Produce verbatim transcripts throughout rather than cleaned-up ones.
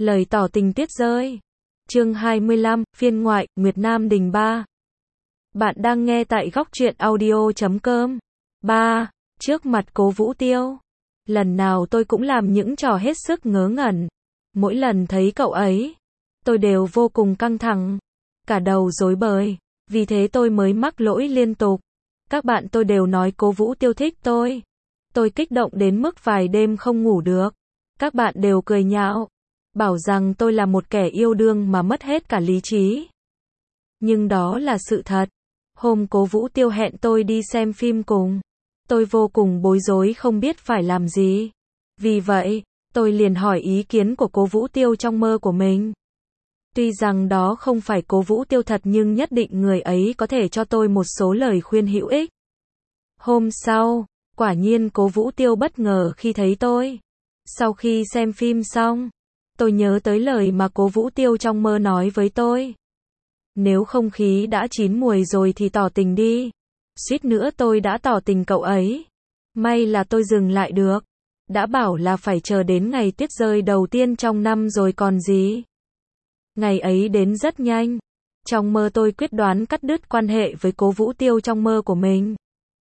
Lời tỏ tình tuyết rơi. Chương hai mươi lăm, phiên ngoại, Nguyệt Nam Đình ba. Bạn đang nghe tại góc truyện audio chấm com. ba. Trước mặt Cố Vũ Tiêu. Lần nào tôi cũng làm những trò hết sức ngớ ngẩn. Mỗi lần thấy cậu ấy, tôi đều vô cùng căng thẳng. Cả đầu rối bời. Vì thế tôi mới mắc lỗi liên tục. Các bạn tôi đều nói Cố Vũ Tiêu thích tôi. Tôi kích động đến mức vài đêm không ngủ được. Các bạn đều cười nhạo, bảo rằng tôi là một kẻ yêu đương mà mất hết cả lý trí. Nhưng đó là sự thật. Hôm Cố Vũ Tiêu hẹn tôi đi xem phim cùng, tôi vô cùng bối rối không biết phải làm gì. Vì vậy, tôi liền hỏi ý kiến của Cố Vũ Tiêu trong mơ của mình. Tuy rằng đó không phải Cố Vũ Tiêu thật nhưng nhất định người ấy có thể cho tôi một số lời khuyên hữu ích. Hôm sau, quả nhiên Cố Vũ Tiêu bất ngờ khi thấy tôi. Sau khi xem phim xong, tôi nhớ tới lời mà Cố Vũ Tiêu trong mơ nói với tôi. Nếu không khí đã chín muồi rồi thì tỏ tình đi. Suýt nữa tôi đã tỏ tình cậu ấy. May là tôi dừng lại được. Đã bảo là phải chờ đến ngày tuyết rơi đầu tiên trong năm rồi còn gì. Ngày ấy đến rất nhanh. Trong mơ tôi quyết đoán cắt đứt quan hệ với Cố Vũ Tiêu trong mơ của mình.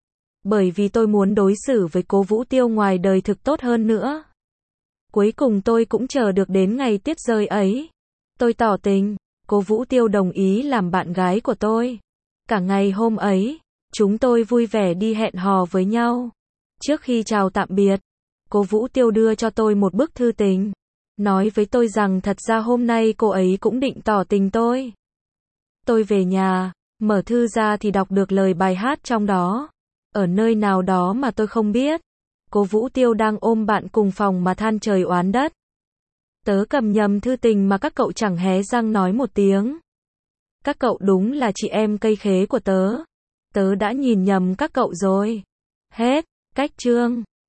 Bởi vì tôi muốn đối xử với Cố Vũ Tiêu ngoài đời thực tốt hơn nữa. Cuối cùng tôi cũng chờ được đến ngày tuyết rơi ấy. Tôi tỏ tình, Cố Vũ Tiêu đồng ý làm bạn gái của tôi. Cả ngày hôm ấy, chúng tôi vui vẻ đi hẹn hò với nhau. Trước khi chào tạm biệt, Cố Vũ Tiêu đưa cho tôi một bức thư tình. Nói với tôi rằng thật ra hôm nay cô ấy cũng định tỏ tình tôi. Tôi về nhà, mở thư ra thì đọc được lời bài hát trong đó. Ở nơi nào đó mà tôi không biết, Cố Vũ Tiêu đang ôm bạn cùng phòng mà than trời oán đất. Tớ cầm nhầm thư tình mà các cậu chẳng hé răng nói một tiếng. Các cậu đúng là chị em cây khế của tớ. Tớ đã nhìn nhầm các cậu rồi. Hết. Cách chương.